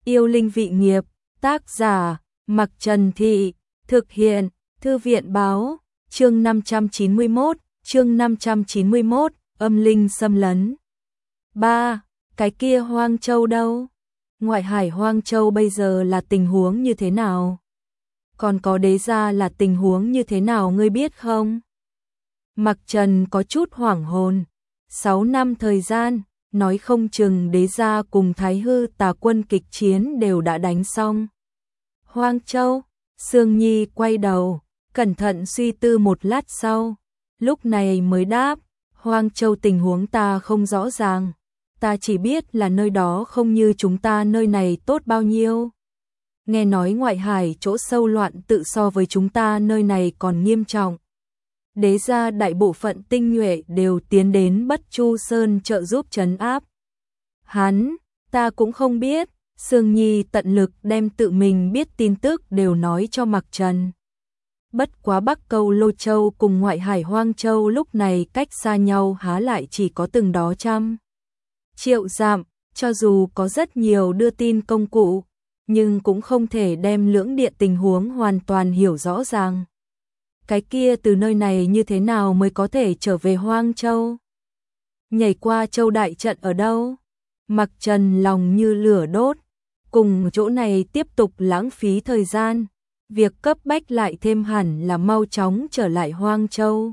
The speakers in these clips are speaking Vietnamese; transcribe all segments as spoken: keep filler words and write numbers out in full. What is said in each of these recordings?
Yêu linh vị nghiệp, tác giả, Mặc Trần Thị, thực hiện, Thư viện báo, chương năm trăm chín mươi mốt, chương năm trăm chín mươi mốt, âm linh xâm lấn. ba. Cái kia Hoang Châu đâu? Ngoại hải Hoang Châu bây giờ là tình huống như thế nào? Còn có đế gia là tình huống như thế nào ngươi biết không? Mặc Trần có chút hoảng hồn. Sáu năm thời gian, nói không chừng đế gia cùng Thái Hư Tà quân kịch chiến đều đã đánh xong. Hoang Châu, Sương Nhi quay đầu, cẩn thận suy tư một lát sau, lúc này mới đáp, Hoang Châu tình huống ta không rõ ràng, ta chỉ biết là nơi đó không như chúng ta nơi này tốt bao nhiêu. Nghe nói ngoại hải chỗ sâu loạn tự so với chúng ta nơi này còn nghiêm trọng. Đế gia đại bộ phận tinh nhuệ đều tiến đến Bất Chu Sơn trợ giúp trấn áp. Hắn, ta cũng không biết, Sương Nhi tận lực đem tự mình biết tin tức đều nói cho Mặc Trần. Bất quá Bắc Câu Lô Châu cùng ngoại hải Hoang Châu lúc này cách xa nhau há lại chỉ có từng đó trăm triệu dặm, cho dù có rất nhiều đưa tin công cụ, nhưng cũng không thể đem lưỡng địa tình huống hoàn toàn hiểu rõ ràng. Cái kia từ nơi này như thế nào mới có thể trở về Hoang Châu? Nhảy qua Châu Đại Trận ở đâu? Mặc Trần lòng như lửa đốt, cùng chỗ này tiếp tục lãng phí thời gian, việc cấp bách lại thêm hẳn là mau chóng trở lại Hoang Châu.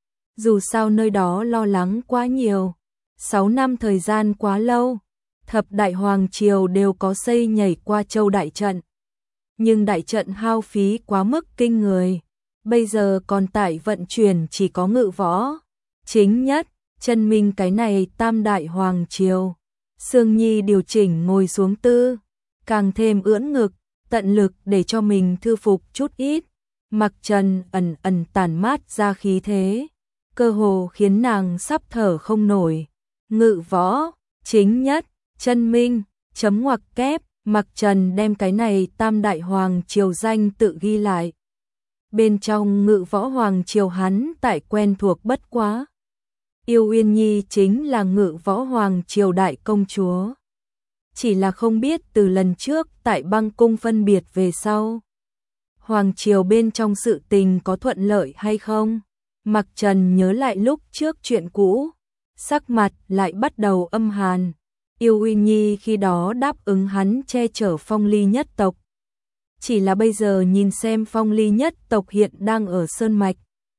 Dù sao nơi đó lo lắng quá nhiều, sáu năm thời gian quá lâu, thập đại hoàng triều đều có xây nhảy qua Châu Đại Trận. Nhưng đại trận hao phí quá mức kinh người, bây giờ còn tại vận chuyển chỉ có Ngự Võ, Chính Nhất, Chân Minh cái này tam đại hoàng triều. Sương Nhi điều chỉnh ngồi xuống tư, càng thêm ưỡn ngực, tận lực để cho mình thư phục chút ít. Mặc Trần ẩn ẩn tản mát ra khí thế, cơ hồ khiến nàng sắp thở không nổi. Ngự Võ, Chính Nhất, Chân Minh, chấm ngoặc kép, Mặc Trần đem cái này tam đại hoàng triều danh tự ghi lại. Bên trong Ngự Võ hoàng triều hắn tại quen thuộc bất quá. Yêu Uyên Nhi chính là Ngự Võ hoàng triều đại công chúa. Chỉ là không biết từ lần trước tại Băng Cung phân biệt về sau, hoàng triều bên trong sự tình có thuận lợi hay không. Mặc Trần nhớ lại lúc trước chuyện cũ, sắc mặt lại bắt đầu âm hàn. Yêu Uyên Nhi khi đó đáp ứng hắn che chở Phong Ly nhất tộc. Chỉ là bây giờ nhìn xem Phong Ly nhất tộc hiện đang ở Sơn Mạch,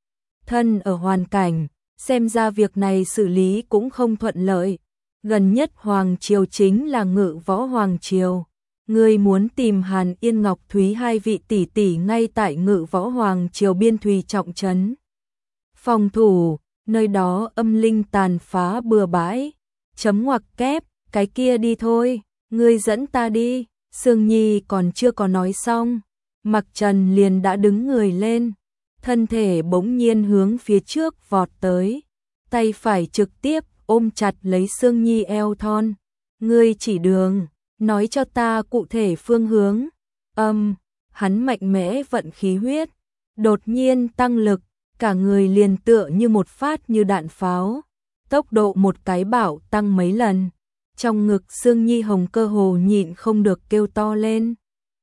thân ở hoàn cảnh, xem ra việc này xử lý cũng không thuận lợi. Gần nhất hoàng triều chính là Ngự Võ hoàng triều. Ngươi muốn tìm Hàn Yên Ngọc Thúy hai vị tỷ tỷ ngay tại Ngự Võ hoàng triều biên thùy trọng trấn. Phòng thủ, nơi đó âm linh tàn phá bừa bãi. Chấm ngoặc kép, cái kia đi thôi, ngươi dẫn ta đi. Sương Nhi còn chưa có nói xong, Mặc Trần liền đã đứng người lên, thân thể bỗng nhiên hướng phía trước vọt tới, tay phải trực tiếp ôm chặt lấy Sương Nhi eo thon. Ngươi chỉ đường, nói cho ta cụ thể phương hướng. Âm, hắn mạnh mẽ vận khí huyết, đột nhiên tăng lực, cả người liền tựa như một phát như đạn pháo, tốc độ một cái bảo tăng mấy lần. Trong ngực Sương Nhi hồng cơ hồ nhịn không được kêu to lên.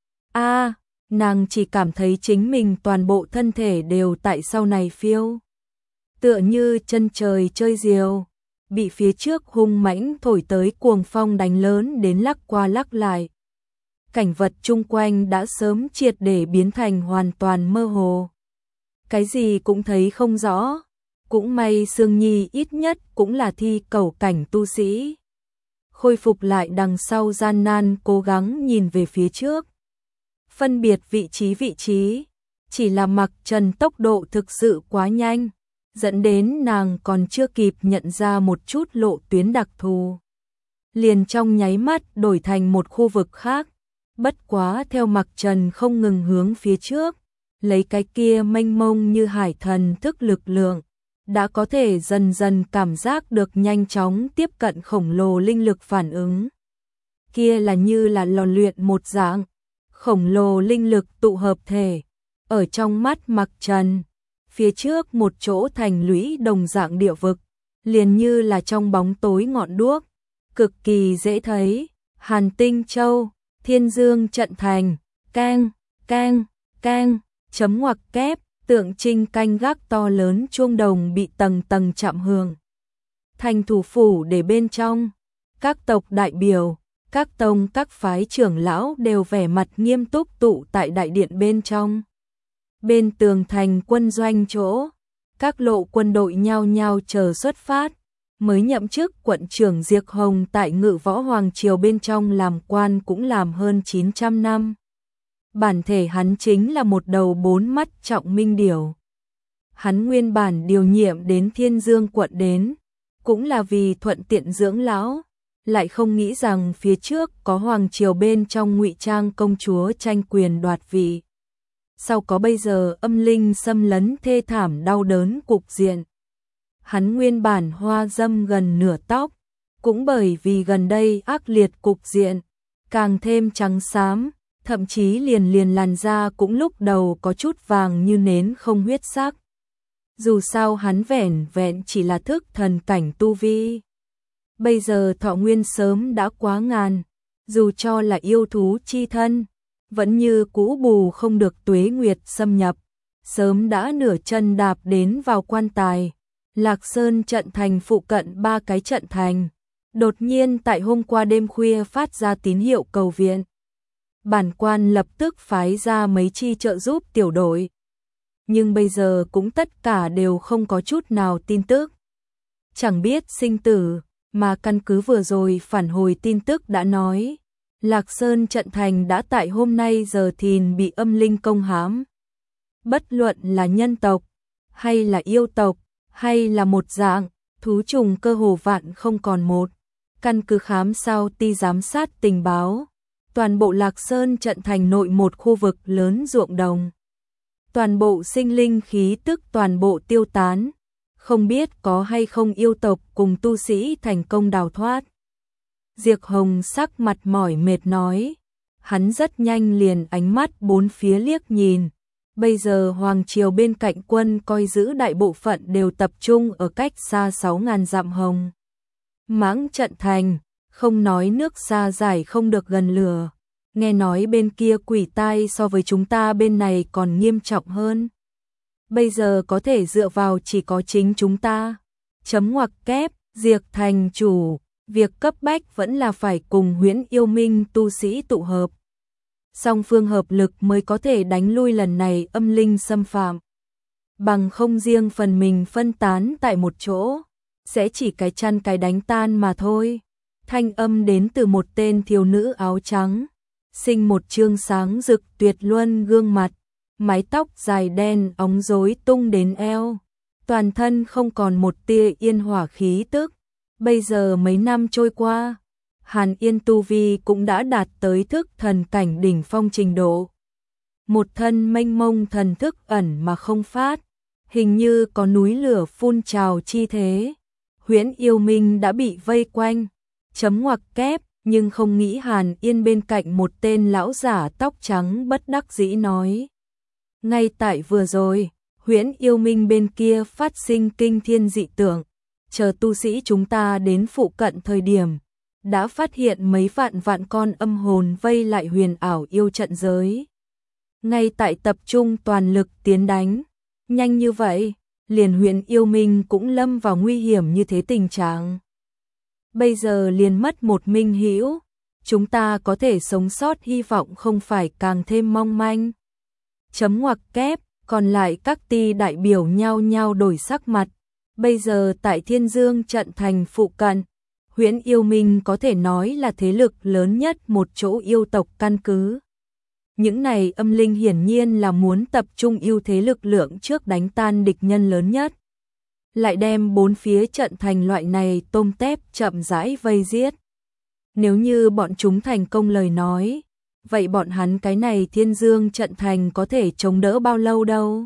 A, à, nàng chỉ cảm thấy chính mình toàn bộ thân thể đều tại sau này phiêu, tựa như chân trời chơi diều, bị phía trước hung mãnh thổi tới cuồng phong đánh lớn đến lắc qua lắc lại. Cảnh vật chung quanh đã sớm triệt để biến thành hoàn toàn mơ hồ, cái gì cũng thấy không rõ. Cũng may Sương Nhi ít nhất cũng là thi cẩu cảnh tu sĩ, khôi phục lại đằng sau gian nan cố gắng nhìn về phía trước, phân biệt vị trí vị trí. Chỉ là Mặc Trần tốc độ thực sự quá nhanh, dẫn đến nàng còn chưa kịp nhận ra một chút lộ tuyến đặc thù, liền trong nháy mắt đổi thành một khu vực khác. Bất quá theo Mặc Trần không ngừng hướng phía trước, lấy cái kia mênh mông như hải thần thức lực lượng, đã có thể dần dần cảm giác được nhanh chóng tiếp cận khổng lồ linh lực phản ứng. Kia là như là lò luyện một dạng, khổng lồ linh lực tụ hợp thể. Ở trong mắt Mặc Trần, phía trước một chỗ thành lũy đồng dạng địa vực, liền như là trong bóng tối ngọn đuốc, cực kỳ dễ thấy. Hàn Tinh Châu, Thiên Dương trận thành, keng, keng, keng, chấm ngoặc kép, tượng trưng canh gác to lớn chuông đồng bị tầng tầng chạm hưởng. Thành thủ phủ để bên trong, các tộc đại biểu, các tông các phái trưởng lão đều vẻ mặt nghiêm túc tụ tại đại điện bên trong. Bên tường thành quân doanh chỗ, các lộ quân đội nhao nhao chờ xuất phát. Mới nhậm chức quận trưởng Diệp Hồng tại Ngự Võ Hoàng Triều bên trong làm quan cũng làm hơn chín trăm năm. Bản thể hắn chính là một đầu bốn mắt trọng minh điểu. Hắn nguyên bản điều nhiệm đến Thiên Dương quận đến, cũng là vì thuận tiện dưỡng lão, lại không nghĩ rằng phía trước có Hoàng Triều bên trong ngụy trang công chúa tranh quyền đoạt vị. Sau có bây giờ âm linh xâm lấn thê thảm đau đớn cục diện. Hắn nguyên bản hoa dâm gần nửa tóc, cũng bởi vì gần đây ác liệt cục diện, càng thêm trắng xám, thậm chí liền liền làn da cũng lúc đầu có chút vàng như nến không huyết sắc. Dù sao hắn vẻn vẹn chỉ là thức thần cảnh tu vi. Bây giờ thọ nguyên sớm đã quá ngàn, dù cho là yêu thú chi thân, vẫn như cũ bù không được tuế nguyệt xâm nhập, sớm đã nửa chân đạp đến vào quan tài. Lạc Sơn trận thành phụ cận ba cái trận thành, đột nhiên tại hôm qua đêm khuya phát ra tín hiệu cầu viện. Bản quan lập tức phái ra mấy chi trợ giúp tiểu đội. Nhưng bây giờ cũng tất cả đều không có chút nào tin tức. Chẳng biết sinh tử, mà căn cứ vừa rồi phản hồi tin tức đã nói. Lạc Sơn trận thành đã tại hôm nay giờ thìn bị âm linh công hãm. Bất luận là nhân tộc, hay là yêu tộc, hay là một dạng, thú trùng cơ hồ vạn không còn một. Căn cứ khám sao ti giám sát tình báo, toàn bộ Lạc Sơn trận thành nội một khu vực lớn ruộng đồng. Toàn bộ sinh linh khí tức toàn bộ tiêu tán, không biết có hay không yêu tộc cùng tu sĩ thành công đào thoát. Diệp Hồng sắc mặt mỏi mệt nói, hắn rất nhanh liền ánh mắt bốn phía liếc nhìn. Bây giờ Hoàng Triều bên cạnh quân coi giữ đại bộ phận đều tập trung ở cách xa sáu ngàn dặm hồng. Mãng trận thành, không nói nước xa giải không được gần lửa. Nghe nói bên kia quỷ tai so với chúng ta bên này còn nghiêm trọng hơn. Bây giờ có thể dựa vào chỉ có chính chúng ta. Chấm ngoặc kép, Diệp thành chủ, việc cấp bách vẫn là phải cùng Huyễn Yêu Minh tu sĩ tụ hợp. Song phương hợp lực mới có thể đánh lui lần này âm linh xâm phạm. Bằng không riêng phần mình phân tán tại một chỗ, sẽ chỉ cái chăn cái đánh tan mà thôi. Thanh âm đến từ một tên thiếu nữ áo trắng, sinh một trương sáng rực tuyệt luân gương mặt, mái tóc dài đen óng rối tung đến eo, toàn thân không còn một tia yên hỏa khí tức. Bây giờ mấy năm trôi qua, Hàn Yên tu vi cũng đã đạt tới thức thần cảnh đỉnh phong trình độ. Một thân mênh mông thần thức ẩn mà không phát, hình như có núi lửa phun trào chi thế. Huyễn Yêu Minh đã bị vây quanh, chấm ngoặc kép, nhưng không nghĩ Hàn Yên bên cạnh một tên lão giả tóc trắng bất đắc dĩ nói. Ngay tại vừa rồi, Huyễn Yêu Minh bên kia phát sinh kinh thiên dị tượng, chờ tu sĩ chúng ta đến phụ cận thời điểm, đã phát hiện mấy vạn vạn con âm hồn vây lại huyền ảo yêu trận giới. Ngay tại tập trung toàn lực tiến đánh, nhanh như vậy, liền Huyễn Yêu Minh cũng lâm vào nguy hiểm như thế tình trạng. Bây giờ liền mất một minh hữu, chúng ta có thể sống sót hy vọng không phải càng thêm mong manh. Chấm ngoặc kép, còn lại các ty đại biểu nhao nhao đổi sắc mặt. Bây giờ tại Thiên Dương trận thành phụ cận, Huyễn Yêu Minh có thể nói là thế lực lớn nhất một chỗ yêu tộc căn cứ. Những này âm linh hiển nhiên là muốn tập trung ưu thế lực lượng trước đánh tan địch nhân lớn nhất. Lại đem bốn phía trận thành loại này tôm tép chậm rãi vây giết. Nếu như bọn chúng thành công lời nói, vậy bọn hắn cái này Thiên Dương trận thành có thể chống đỡ bao lâu đâu?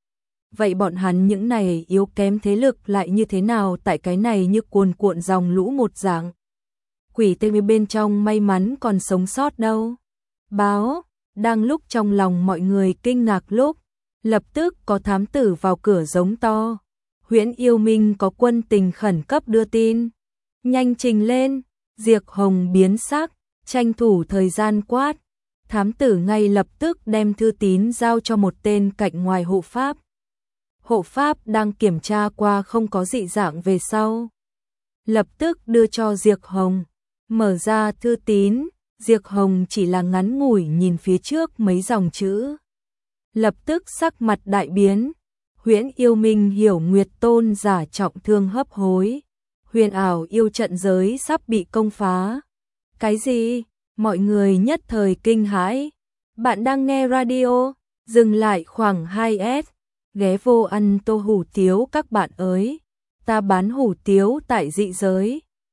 Vậy bọn hắn những này yếu kém thế lực lại như thế nào tại cái này như cuồn cuộn dòng lũ một dạng? Quỷ tê bên trong may mắn còn sống sót đâu? Báo, đang lúc trong lòng mọi người kinh ngạc lúc, lập tức có thám tử vào cửa giống to. Huyễn Yêu Minh có quân tình khẩn cấp đưa tin. Nhanh trình lên, Diệp Hồng biến sắc, tranh thủ thời gian quát. Thám tử ngay lập tức đem thư tín giao cho một tên cạnh ngoài hộ pháp. Hộ pháp đang kiểm tra qua không có dị dạng về sau. Lập tức đưa cho Diệp Hồng. Mở ra thư tín, Diệp Hồng chỉ là ngắn ngủi nhìn phía trước mấy dòng chữ. Lập tức sắc mặt đại biến. Huyễn yêu minh hiểu Nguyệt Tôn giả trọng thương hấp hối. Huyền ảo yêu trận giới sắp bị công phá. Cái gì? Mọi người nhất thời kinh hãi. Bạn đang nghe radio, dừng lại khoảng hai S. Ghé vô ăn tô hủ tiếu các bạn ơi. Ta bán hủ tiếu tại dị giới.